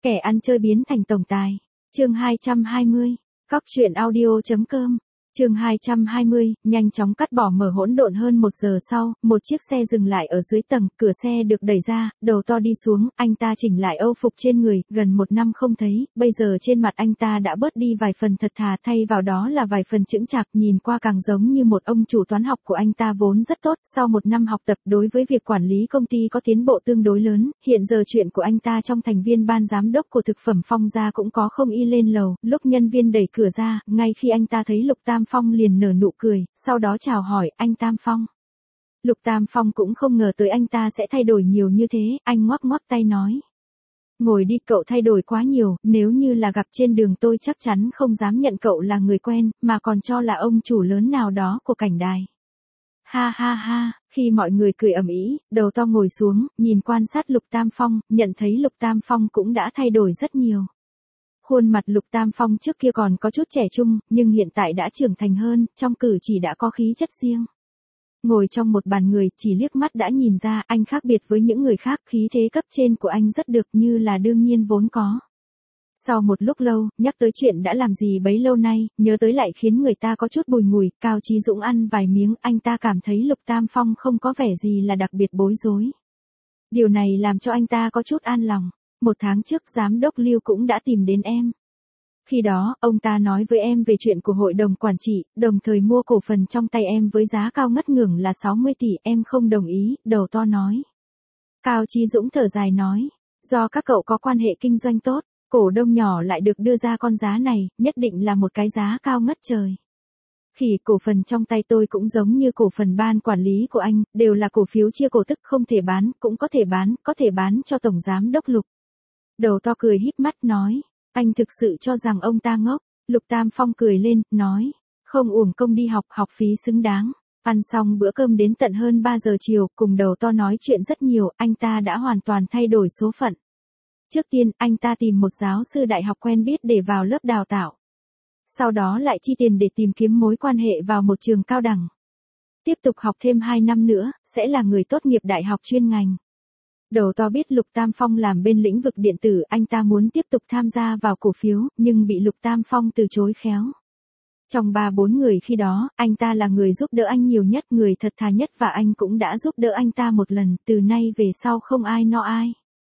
Kẻ ăn chơi biến thành tổng tài. Chương 220. Cóc truyện audio.com. Chương 220, nhanh chóng cắt bỏ mở hỗn độn. Hơn 1 giờ sau, một chiếc xe dừng lại ở dưới tầng, cửa xe được đẩy ra, đầu to đi xuống, anh ta chỉnh lại âu phục trên người, gần 1 năm không thấy, bây giờ trên mặt anh ta đã bớt đi vài phần thật thà, thay vào đó là vài phần chững chạc, nhìn qua càng giống như một ông chủ toán học của anh ta vốn rất tốt, sau 1 năm học tập đối với việc quản lý công ty có tiến bộ tương đối lớn, hiện giờ chuyện của anh ta trong thành viên ban giám đốc của thực phẩm Phong gia cũng có không y lên lầu, lúc nhân viên đẩy cửa ra, ngay khi anh ta thấy Lục Tam Phong liền nở nụ cười, sau đó chào hỏi, anh Tam Phong. Lục Tam Phong cũng không ngờ tới anh ta sẽ thay đổi nhiều như thế, anh ngoắc ngoắc tay nói. Ngồi đi, cậu thay đổi quá nhiều, nếu như là gặp trên đường tôi chắc chắn không dám nhận cậu là người quen, mà còn cho là ông chủ lớn nào đó của cảnh đài. Ha ha ha, khi mọi người cười ầm ĩ, đầu to ngồi xuống, nhìn quan sát Lục Tam Phong, nhận thấy Lục Tam Phong cũng đã thay đổi rất nhiều. Khuôn mặt Lục Tam Phong trước kia còn có chút trẻ trung, nhưng hiện tại đã trưởng thành hơn, trong cử chỉ đã có khí chất riêng. Ngồi trong một bàn người, chỉ liếc mắt đã nhìn ra anh khác biệt với những người khác, khí thế cấp trên của anh rất được như là đương nhiên vốn có. Sau một lúc lâu, nhắc tới chuyện đã làm gì bấy lâu nay, nhớ tới lại khiến người ta có chút bùi ngùi, Cao Chí Dũng ăn vài miếng, anh ta cảm thấy Lục Tam Phong không có vẻ gì là đặc biệt bối rối. Điều này làm cho anh ta có chút an lòng. 1 tháng trước giám đốc Lưu cũng đã tìm đến em. Khi đó, ông ta nói với em về chuyện của hội đồng quản trị, đồng thời mua cổ phần trong tay em với giá cao ngất ngưởng là 60 tỷ, em không đồng ý, đầu to nói. Cao Chí Dũng thở dài nói, do các cậu có quan hệ kinh doanh tốt, cổ đông nhỏ lại được đưa ra con giá này, nhất định là một cái giá cao ngất trời. Khi cổ phần trong tay tôi cũng giống như cổ phần ban quản lý của anh, đều là cổ phiếu chia cổ tức không thể bán, cũng có thể bán cho tổng giám đốc Lục. Đầu to cười híp mắt nói, anh thực sự cho rằng ông ta ngốc. Lục Tam Phong cười lên, nói, không uổng công đi học, học phí xứng đáng. Ăn xong bữa cơm đến tận hơn 3 giờ chiều, cùng đầu to nói chuyện rất nhiều, anh ta đã hoàn toàn thay đổi số phận. Trước tiên, anh ta tìm một giáo sư đại học quen biết để vào lớp đào tạo. Sau đó lại chi tiền để tìm kiếm mối quan hệ vào một trường cao đẳng. Tiếp tục học thêm 2 năm nữa, sẽ là người tốt nghiệp đại học chuyên ngành. Đầu to biết Lục Tam Phong làm bên lĩnh vực điện tử, anh ta muốn tiếp tục tham gia vào cổ phiếu, nhưng bị Lục Tam Phong từ chối khéo. Trong 3-4 người khi đó, anh ta là người giúp đỡ anh nhiều nhất, người thật thà nhất và anh cũng đã giúp đỡ anh ta một lần, từ nay về sau không ai no ai.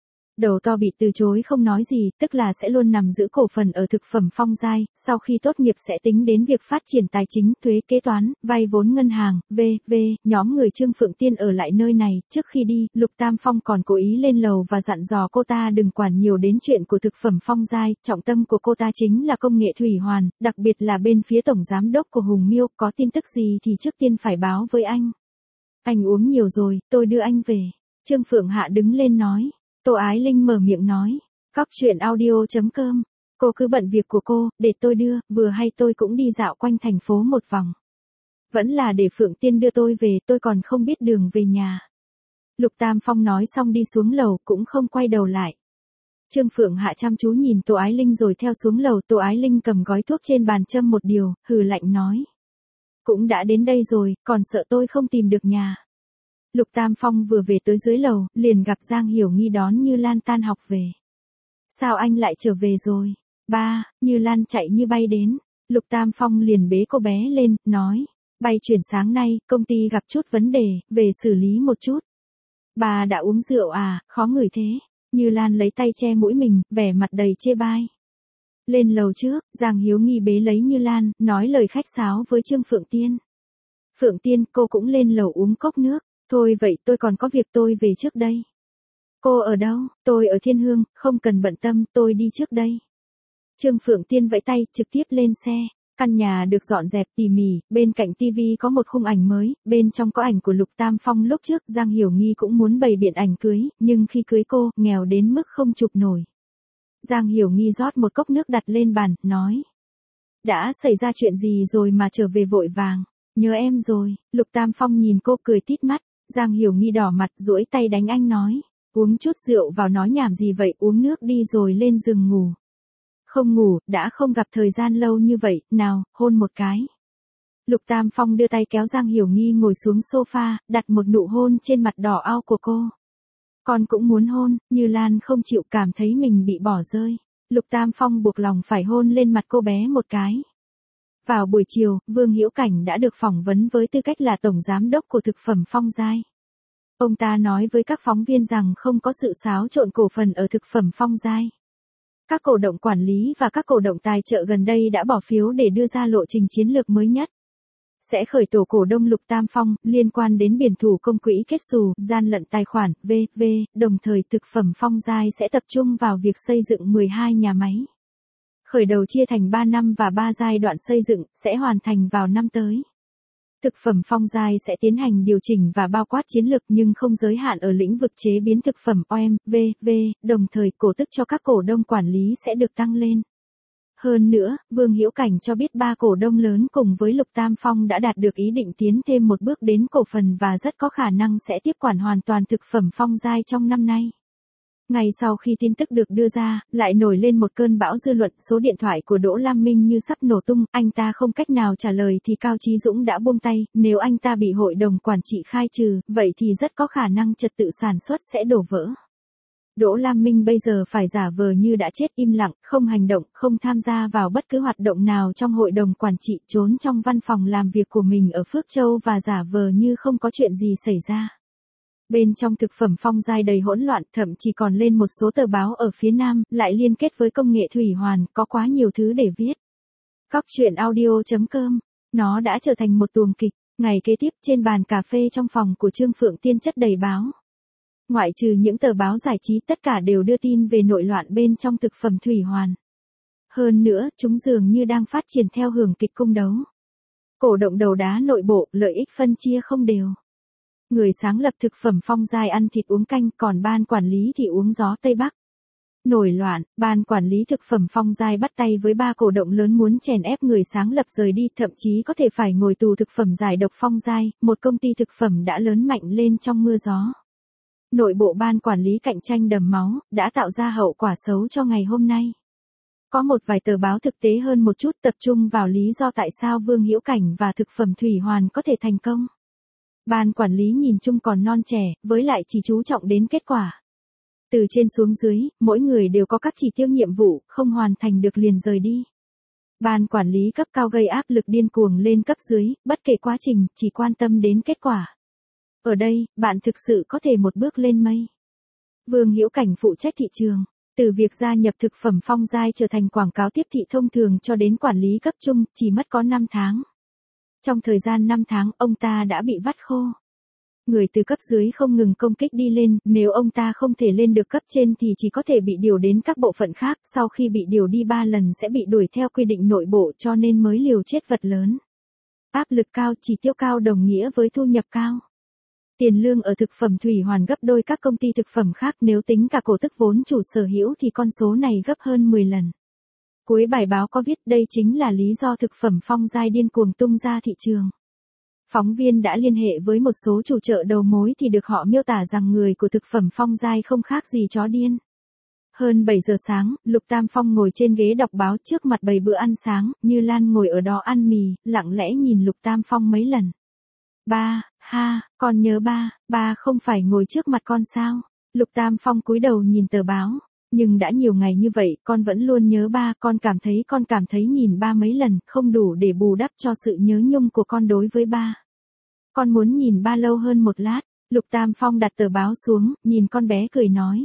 Đầu to bị từ chối không nói gì, tức là sẽ luôn nằm giữ cổ phần ở thực phẩm Phong gia, sau khi tốt nghiệp sẽ tính đến việc phát triển tài chính, thuế, kế toán, vay vốn ngân hàng, v.v. Nhóm người Trương Phượng Tiên ở lại nơi này, trước khi đi, Lục Tam Phong còn cố ý lên lầu và dặn dò cô ta đừng quản nhiều đến chuyện của thực phẩm Phong gia, trọng tâm của cô ta chính là công nghệ thủy hoàn, đặc biệt là bên phía tổng giám đốc của Hùng Miêu, có tin tức gì thì trước tiên phải báo với anh. Anh uống nhiều rồi, tôi đưa anh về. Trương Phượng Hạ đứng lên nói. Tô Ái Linh mở miệng nói, cóc truyện audio.com, cô cứ bận việc của cô, để tôi đưa, vừa hay tôi cũng đi dạo quanh thành phố một vòng. Vẫn là để Phượng Tiên đưa tôi về, tôi còn không biết đường về nhà. Lục Tam Phong nói xong đi xuống lầu, cũng không quay đầu lại. Trương Phượng Hạ chăm chú nhìn Tô Ái Linh rồi theo xuống lầu, Tô Ái Linh cầm gói thuốc trên bàn châm một điều, hừ lạnh nói. Cũng đã đến đây rồi, còn sợ tôi không tìm được nhà. Lục Tam Phong vừa về tới dưới lầu, liền gặp Giang Hiểu Nghi đón Như Lan tan học về. Sao anh lại trở về rồi? Ba, Như Lan chạy như bay đến. Lục Tam Phong liền bế cô bé lên, nói. Bay chuyển sáng nay, công ty gặp chút vấn đề, về xử lý một chút. Bà đã uống rượu à, khó ngửi thế. Như Lan lấy tay che mũi mình, vẻ mặt đầy chê bai. Lên lầu trước, Giang Hiếu Nghi bế lấy Như Lan, nói lời khách sáo với Trương Phượng Tiên. Phượng Tiên, cô cũng lên lầu uống cốc nước. Thôi vậy tôi còn có việc, tôi về trước đây. Cô ở đâu? Tôi ở Thiên Hương, không cần bận tâm, tôi đi trước đây. Trương Phượng Tiên vẫy tay, trực tiếp lên xe. Căn nhà được dọn dẹp tỉ mỉ, bên cạnh tivi có một khung ảnh mới, bên trong có ảnh của Lục Tam Phong lúc trước, Giang Hiểu Nghi cũng muốn bày biện ảnh cưới, nhưng khi cưới cô, nghèo đến mức không chụp nổi. Giang Hiểu Nghi rót một cốc nước đặt lên bàn, nói. Đã xảy ra chuyện gì rồi mà trở về vội vàng? Nhớ em rồi. Lục Tam Phong nhìn cô cười tít mắt. Giang Hiểu Nghi đỏ mặt duỗi tay đánh anh nói, uống chút rượu vào nói nhảm gì vậy, uống nước đi rồi lên giường ngủ. Không ngủ, đã không gặp thời gian lâu như vậy, nào, hôn một cái. Lục Tam Phong đưa tay kéo Giang Hiểu Nghi ngồi xuống sofa, đặt một nụ hôn trên mặt đỏ ao của cô. Con cũng muốn hôn, Như Lan không chịu, cảm thấy mình bị bỏ rơi. Lục Tam Phong buộc lòng phải hôn lên mặt cô bé một cái. Vào buổi chiều, Vương Hữu Cảnh đã được phỏng vấn với tư cách là tổng giám đốc của thực phẩm Phong Giai. Ông ta nói với các phóng viên rằng không có sự xáo trộn cổ phần ở thực phẩm Phong Giai. Các cổ động quản lý và các cổ động tài trợ gần đây đã bỏ phiếu để đưa ra lộ trình chiến lược mới nhất. Sẽ khởi tố cổ đông Lục Tam Phong liên quan đến biển thủ công quỹ kết xù, gian lận tài khoản, v.v. Đồng thời thực phẩm Phong Giai sẽ tập trung vào việc xây dựng 12 nhà máy. Khởi đầu chia thành 3 năm và 3 giai đoạn xây dựng, sẽ hoàn thành vào năm tới. Thực phẩm Phong Giai sẽ tiến hành điều chỉnh và bao quát chiến lược nhưng không giới hạn ở lĩnh vực chế biến thực phẩm OM, v.v. Đồng thời cổ tức cho các cổ đông quản lý sẽ được tăng lên. Hơn nữa, Vương Hữu Cảnh cho biết 3 cổ đông lớn cùng với Lục Tam Phong đã đạt được ý định tiến thêm một bước đến cổ phần và rất có khả năng sẽ tiếp quản hoàn toàn thực phẩm Phong Giai trong năm nay. Ngay sau khi tin tức được đưa ra, lại nổi lên một cơn bão dư luận, số điện thoại của Đỗ Lam Minh như sắp nổ tung, anh ta không cách nào trả lời thì Cao Chí Dũng đã buông tay, nếu anh ta bị hội đồng quản trị khai trừ, vậy thì rất có khả năng trật tự sản xuất sẽ đổ vỡ. Đỗ Lam Minh bây giờ phải giả vờ như đã chết, im lặng, không hành động, không tham gia vào bất cứ hoạt động nào trong hội đồng quản trị, trốn trong văn phòng làm việc của mình ở Phước Châu và giả vờ như không có chuyện gì xảy ra. Bên trong thực phẩm Phong Giai đầy hỗn loạn, thậm chí còn lên một số tờ báo ở phía Nam, lại liên kết với công nghệ thủy hoàn, có quá nhiều thứ để viết. Cóc truyện audio.com, nó đã trở thành một tuồng kịch. Ngày kế tiếp, trên bàn cà phê trong phòng của Trương Phượng Tiên chất đầy báo. Ngoại trừ những tờ báo giải trí, tất cả đều đưa tin về nội loạn bên trong thực phẩm thủy hoàn. Hơn nữa, chúng dường như đang phát triển theo hưởng kịch cung đấu. Cổ động đầu đá nội bộ, lợi ích phân chia không đều. Người sáng lập thực phẩm Phong Giai ăn thịt uống canh, còn ban quản lý thì uống gió Tây Bắc. Nổi loạn, ban quản lý thực phẩm Phong Giai bắt tay với 3 cổ động lớn muốn chèn ép người sáng lập rời đi, thậm chí có thể phải ngồi tù. Thực phẩm giải độc Phong Giai, một công ty thực phẩm đã lớn mạnh lên trong mưa gió. Nội bộ ban quản lý cạnh tranh đầm máu, đã tạo ra hậu quả xấu cho ngày hôm nay. Có một vài tờ báo thực tế hơn một chút tập trung vào lý do tại sao Vương Hữu Cảnh và thực phẩm thủy hoàn có thể thành công. Ban quản lý nhìn chung còn non trẻ, với lại chỉ chú trọng đến kết quả. Từ trên xuống dưới, mỗi người đều có các chỉ tiêu nhiệm vụ, không hoàn thành được liền rời đi. Ban quản lý cấp cao gây áp lực điên cuồng lên cấp dưới, bất kể quá trình, chỉ quan tâm đến kết quả. Ở đây, bạn thực sự có thể một bước lên mây. Vương Hữu Cảnh phụ trách thị trường, từ việc gia nhập thực phẩm Phong Giai trở thành quảng cáo tiếp thị thông thường cho đến quản lý cấp trung, chỉ mất có 5 tháng. Trong thời gian 5 tháng, ông ta đã bị vắt khô. Người từ cấp dưới không ngừng công kích đi lên, nếu ông ta không thể lên được cấp trên thì chỉ có thể bị điều đến các bộ phận khác, sau khi bị điều đi 3 lần sẽ bị đuổi theo quy định nội bộ, cho nên mới liều chết vật lớn. Áp lực cao, chỉ tiêu cao đồng nghĩa với thu nhập cao. Tiền lương ở thực phẩm thủy hoàn gấp đôi các công ty thực phẩm khác, nếu tính cả cổ tức vốn chủ sở hữu thì con số này gấp hơn 10 lần. Cuối bài báo có viết đây chính là lý do thực phẩm Phong Giai điên cuồng tung ra thị trường. Phóng viên đã liên hệ với một số chủ chợ đầu mối thì được họ miêu tả rằng người của thực phẩm Phong Giai không khác gì chó điên. Hơn 7 giờ sáng, Lục Tam Phong ngồi trên ghế đọc báo trước mặt bày bữa ăn sáng, Như Lan ngồi ở đó ăn mì, lặng lẽ nhìn Lục Tam Phong mấy lần. Ba, ha, con nhớ ba không phải ngồi trước mặt con sao? Lục Tam Phong cúi đầu nhìn tờ báo. Nhưng đã nhiều ngày như vậy, con vẫn luôn nhớ ba, con cảm thấy nhìn ba mấy lần, không đủ để bù đắp cho sự nhớ nhung của con đối với ba. Con muốn nhìn ba lâu hơn một lát. Lục Tam Phong đặt tờ báo xuống, nhìn con bé cười nói.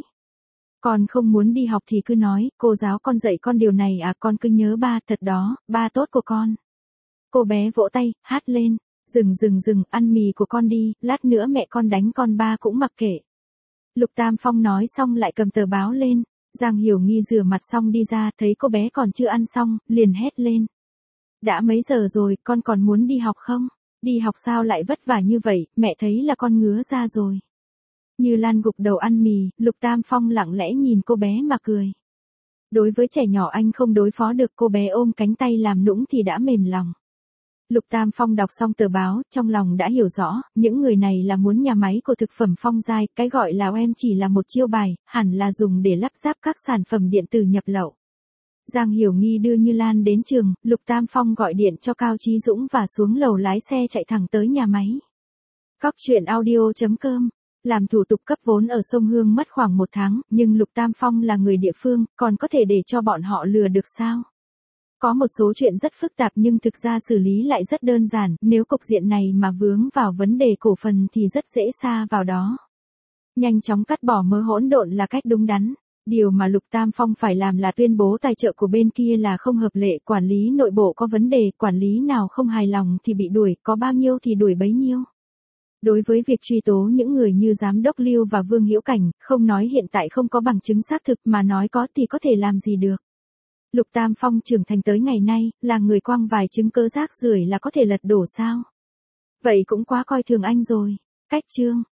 Con không muốn đi học thì cứ nói, cô giáo con dạy con điều này à, con cứ nhớ ba, thật đó, ba tốt của con. Cô bé vỗ tay, hát lên, dừng, ăn mì của con đi, lát nữa mẹ con đánh con ba cũng mặc kệ. Lục Tam Phong nói xong lại cầm tờ báo lên. Giang Hiểu Nghi rửa mặt xong đi ra, thấy cô bé còn chưa ăn xong, liền hét lên. Đã mấy giờ rồi, con còn muốn đi học không? Đi học sao lại vất vả như vậy, mẹ thấy là con ngứa ra rồi. Như Lan gục đầu ăn mì, Lục Tam Phong lặng lẽ nhìn cô bé mà cười. Đối với trẻ nhỏ anh không đối phó được, cô bé ôm cánh tay làm nũng thì đã mềm lòng. Lục Tam Phong đọc xong tờ báo, trong lòng đã hiểu rõ, những người này là muốn nhà máy của thực phẩm Phong Giai, cái gọi là OEM chỉ là một chiêu bài, hẳn là dùng để lắp ráp các sản phẩm điện tử nhập lậu. Giang Hiểu Nghi đưa Như Lan đến trường, Lục Tam Phong gọi điện cho Cao Chí Dũng và xuống lầu lái xe chạy thẳng tới nhà máy. Cóc truyện audio.com Làm thủ tục cấp vốn ở Sông Hương mất khoảng 1 tháng, nhưng Lục Tam Phong là người địa phương, còn có thể để cho bọn họ lừa được sao? Có một số chuyện rất phức tạp nhưng thực ra xử lý lại rất đơn giản, nếu cục diện này mà vướng vào vấn đề cổ phần thì rất dễ sa vào đó. Nhanh chóng cắt bỏ mớ hỗn độn là cách đúng đắn. Điều mà Lục Tam Phong phải làm là tuyên bố tài trợ của bên kia là không hợp lệ, quản lý nội bộ có vấn đề, quản lý nào không hài lòng thì bị đuổi, có bao nhiêu thì đuổi bấy nhiêu. Đối với việc truy tố những người như Giám đốc Lưu và Vương Hữu Cảnh, không nói hiện tại không có bằng chứng xác thực mà nói có thì có thể làm gì được. Lục Tam Phong trưởng thành tới ngày nay, là người quăng vài chứng cớ rác rưởi là có thể lật đổ sao? Vậy cũng quá coi thường anh rồi. Cách chương